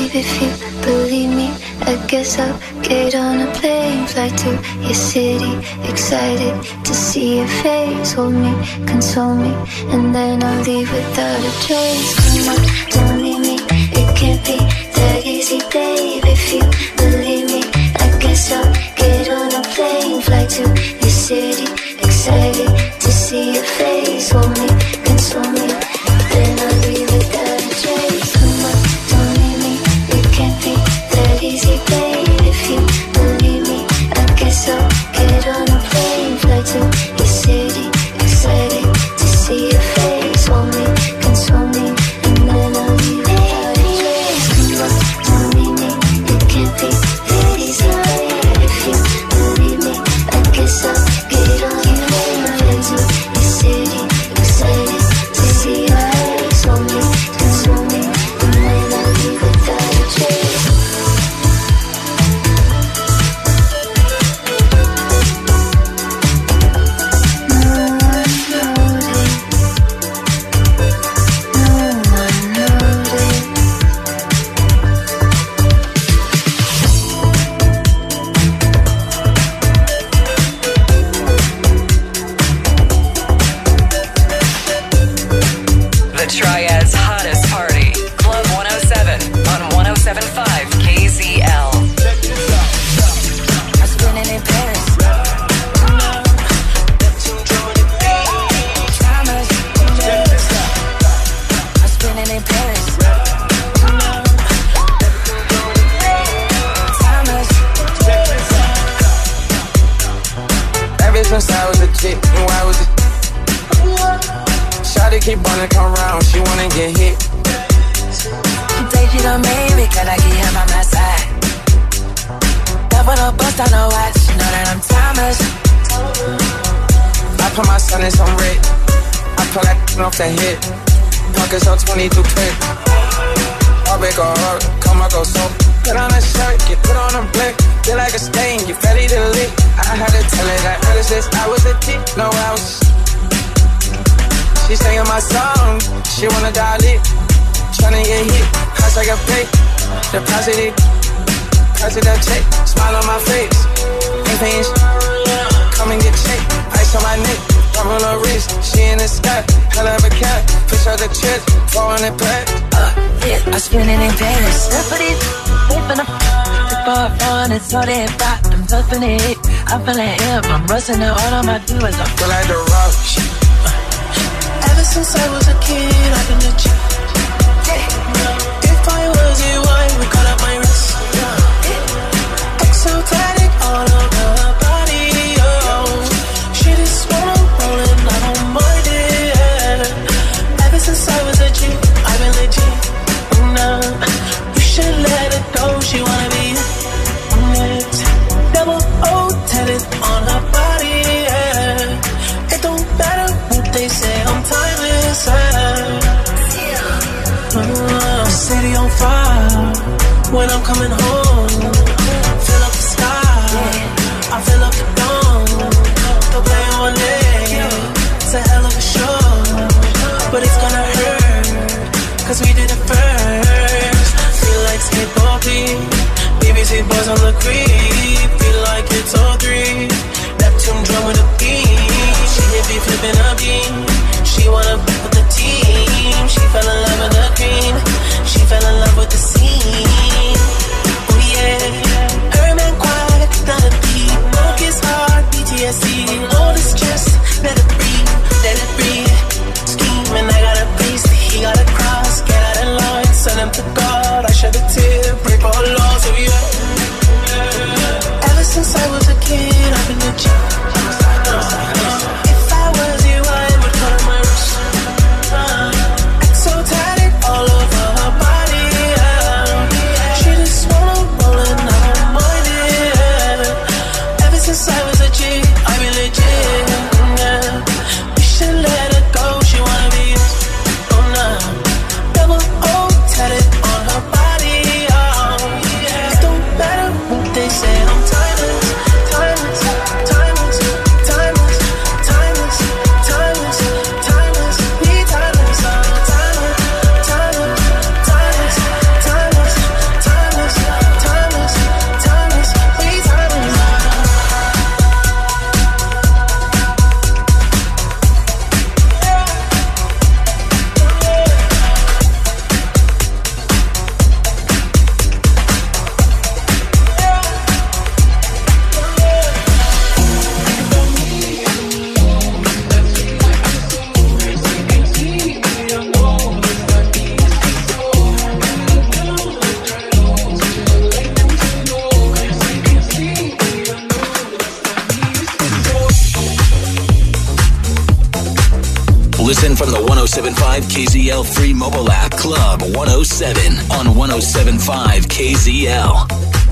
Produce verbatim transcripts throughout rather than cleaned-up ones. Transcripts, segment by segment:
babe, if you believe me, I guess I'll get on a plane, fly to your city, excited to see your face. Hold me, console me, and then I'll leave without a trace. Come on, don't leave me, it can't be that easy, babe. If you believe me, I guess I'll get on a plane, fly to your city, excited to see your face. Hold me, console me, then I'll leave without a trace. Come on, don't leave me, it can't be that easy, babe. If you believe me, I guess I'll get on a plane, fly to your city, excited to see your face. Hold me, console me, and then I'll leave without a trace. Come on, don't leave me, it can't be that easy, babe. If you believe me, I guess I'll get on a plane, fly to your city, excited to see your face. Hold me, console me, and then I'll leave without a trace. The Triad's hottest party, Club one oh seven on one oh seven point five K Z L. I'm spinning in Paris. Thomas. I'm spinning in Paris. Thomas. Ever since I was a kid, knew I was a Shawty keep wanna come round, she wanna get hit. You think you done made me, cause I get him on my side. Double the bust on the watch, you know that I'm Thomas. I put my son in some red, I pull that off the head. Pockets on twenty-two clip. All big or hard, come on, go so. Put on a shirt, get put on a blick. Feel like a stain, you ready to lick. I had to tell her that ever since I was a kid, no I was. She singing my song, she wanna dial it. Tryna get hit, price I got paid. Deposit it, price it that check. Smile on my face, ain't paying sh- Come and get checked, ice on my neck, double her wrist. She in the sky, hell of a cat. Push out the chest, four hundred pack. Uh, yeah, I'm spinning in Paris. That's what it's, flipping up. The far fun, it's all that pop. I'm toughing it, I'm feeling hip. I'm rushing it, all of my do is I feel like the rock. Ever since I was a kid, I've been legit. If I was you, I would cut up my wrist. Exotic all over her body, oh. She just wanna roll and I don't mind it. Ever since I was a G, I've been legit. Nah, you should let it go, she wanna be next. Double O tatted on her body, yeah. It don't matter what they say, I'm timeless, yeah. Uh, city on fire when I'm coming home. Fill up the sky, I fill up the dome. Don't play on it, it's a hell of a show. But it's gonna hurt, cause we did it first. Feel like skateboarding, B B C boys on the creep. Feel like it's all three, Neptune drum with a beat. She hit me flipping a beam. She wanna be with the team. She fell in love with the cream. She fell in love with the scene. Oh yeah. Her man quiet, not a beat. No kiss hard, P T S D. All the stress, let it breathe, let it breathe. Scheming, I got a priest, he got a cross. Get out of line, send him to God. I shed a tear, break all laws, oh yeah. Ever since I was a kid, I've been legit. If I was you, I would cut my wrist. Uh, so tired. Listen from the one oh seven point five K Z L free mobile app. Club one oh seven on one oh seven point five K Z L.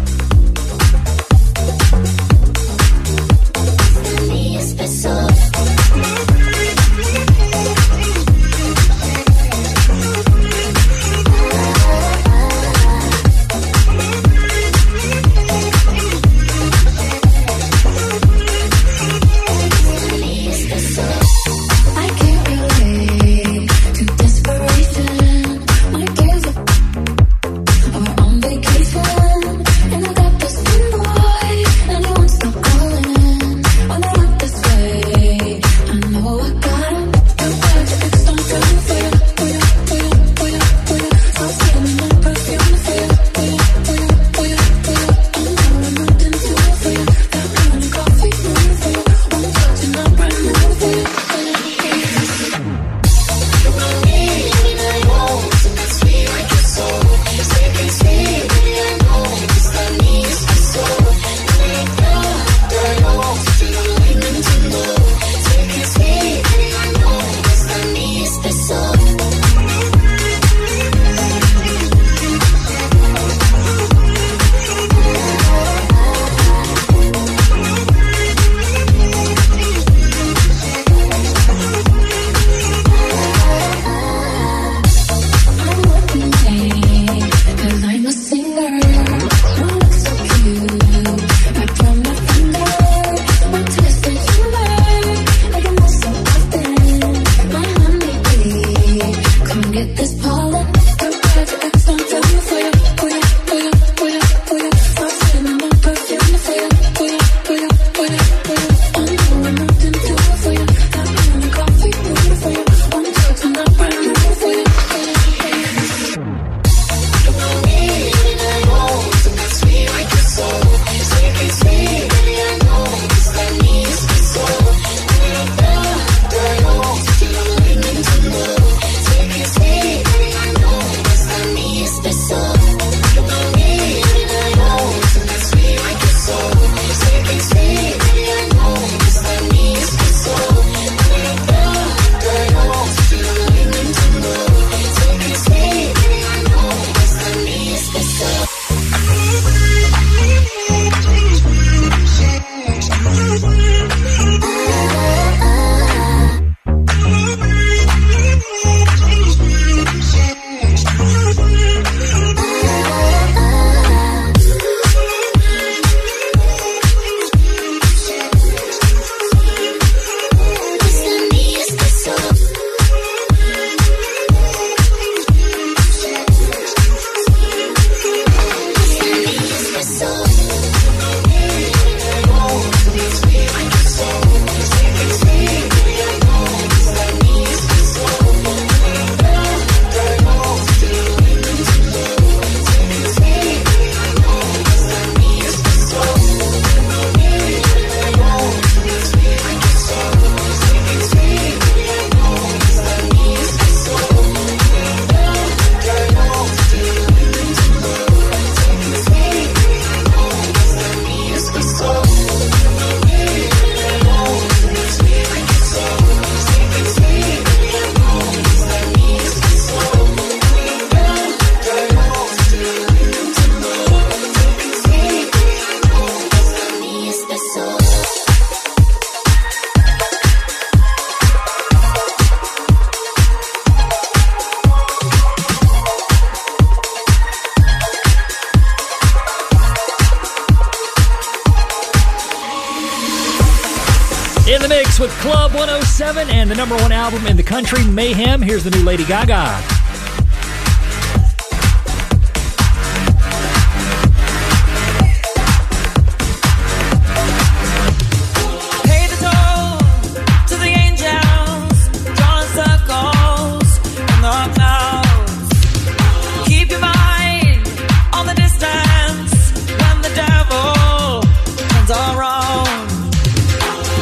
In the mix with Club one oh seven and the number one album in the country, Mayhem. Here's the new Lady Gaga.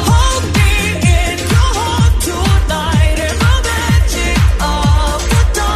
Hold me in your heart tonight in the magic of the dawn.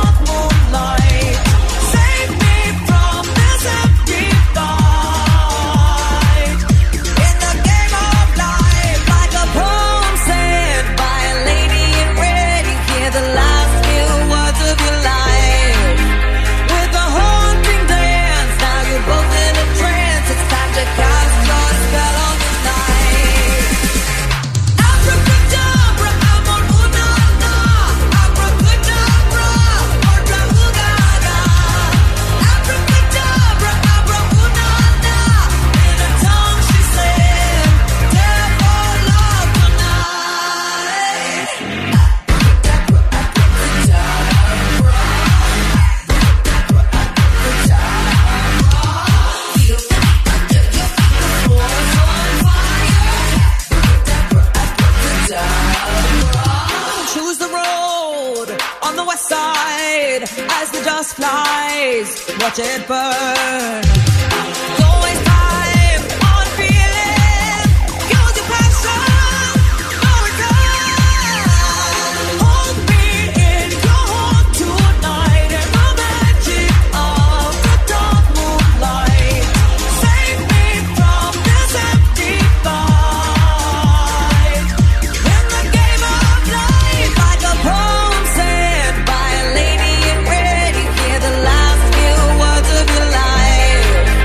on the west side as the dust flies. Watch it burn. Don't waste time on feeling. Use your passion. No return. Hold me in your heart tonight in the magic of the dark moonlight. Save me from this empty fight. In the game of life, like a poem said by a lady in red, you hear the last few words of your life.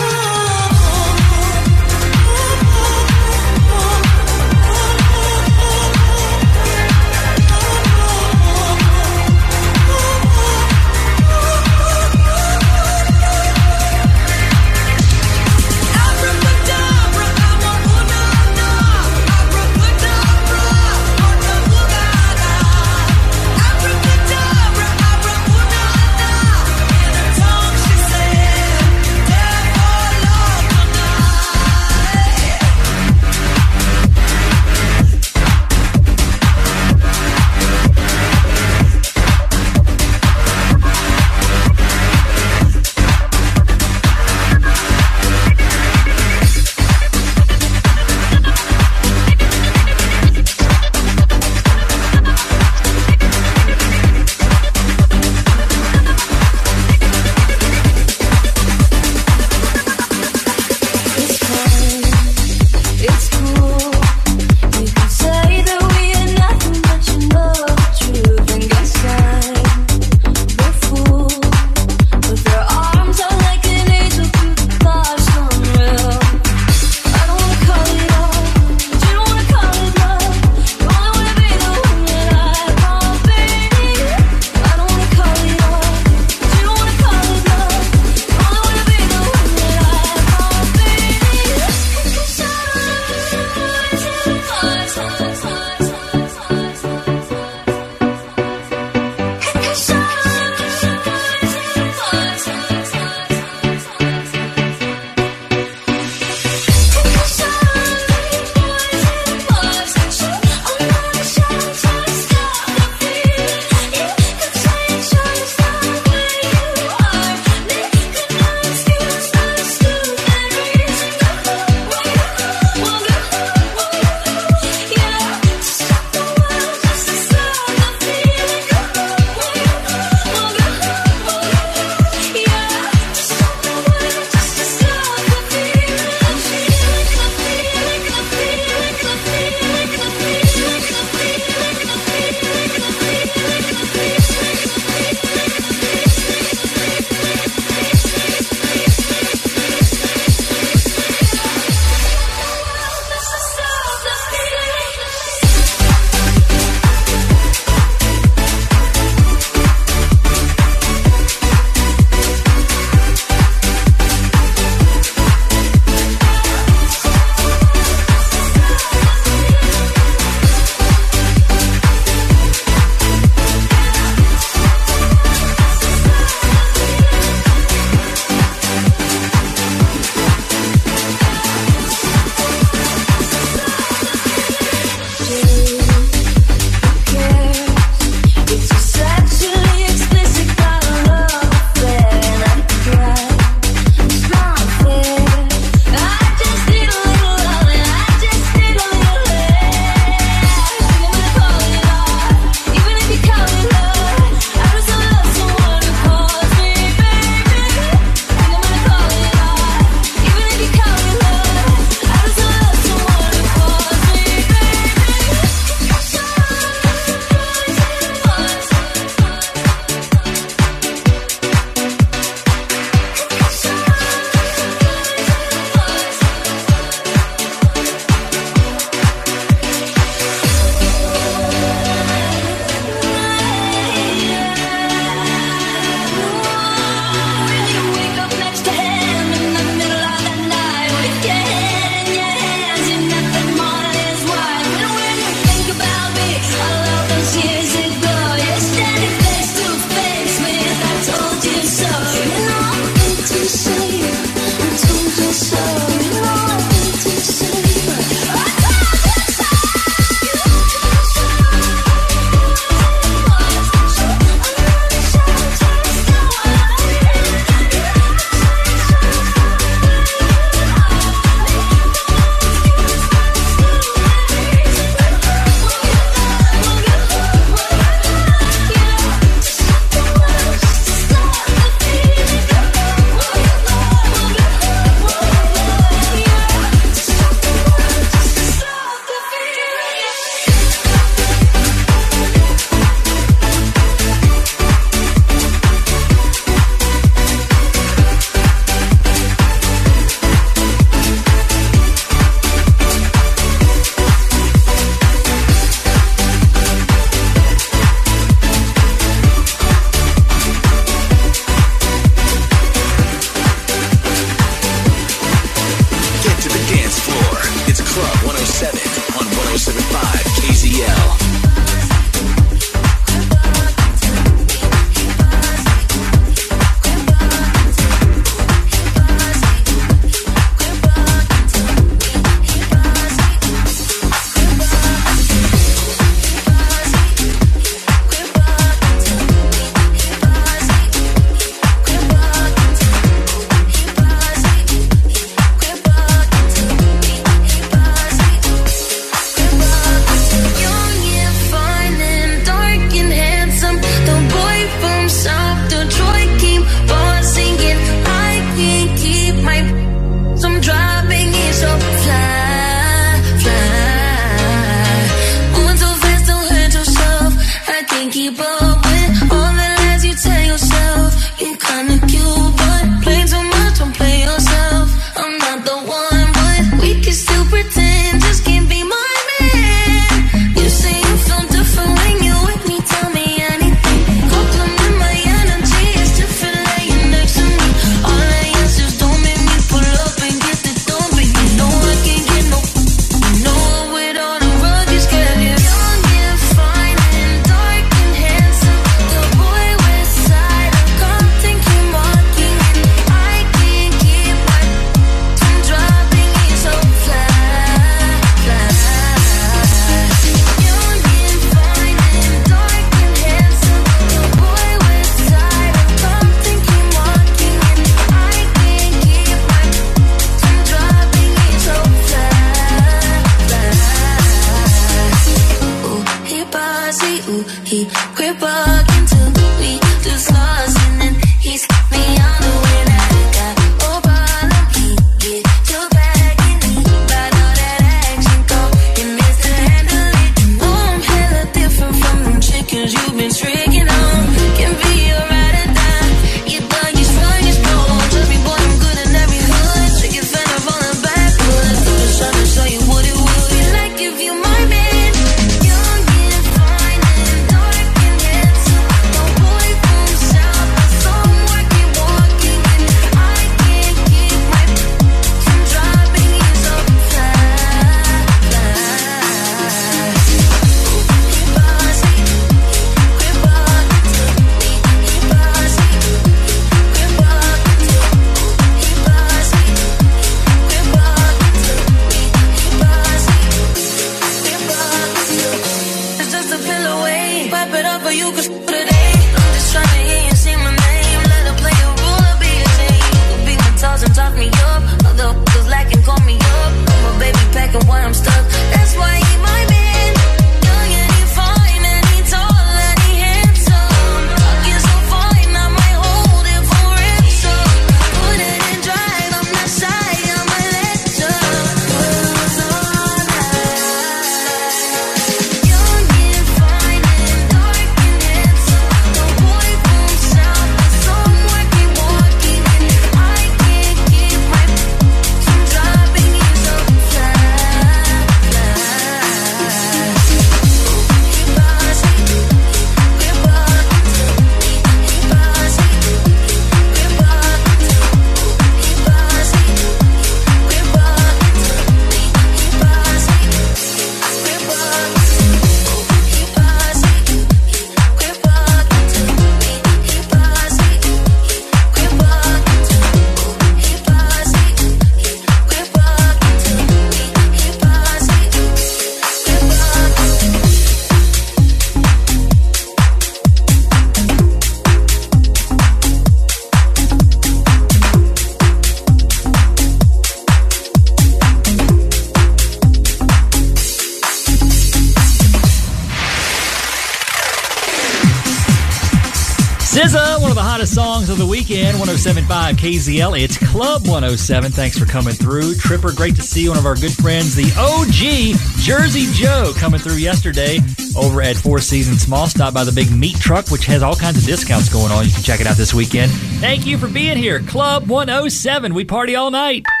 weekend. one oh seven point five K Z L. It's Club one oh seven. Thanks for coming through. Tripper, great to see one of our good friends, the O G Jersey Joe, coming through yesterday over at Four Seasons Mall. Stop by the big meat truck, which has all kinds of discounts going on. You can check it out this weekend. Thank you for being here. Club one oh seven. We party all night.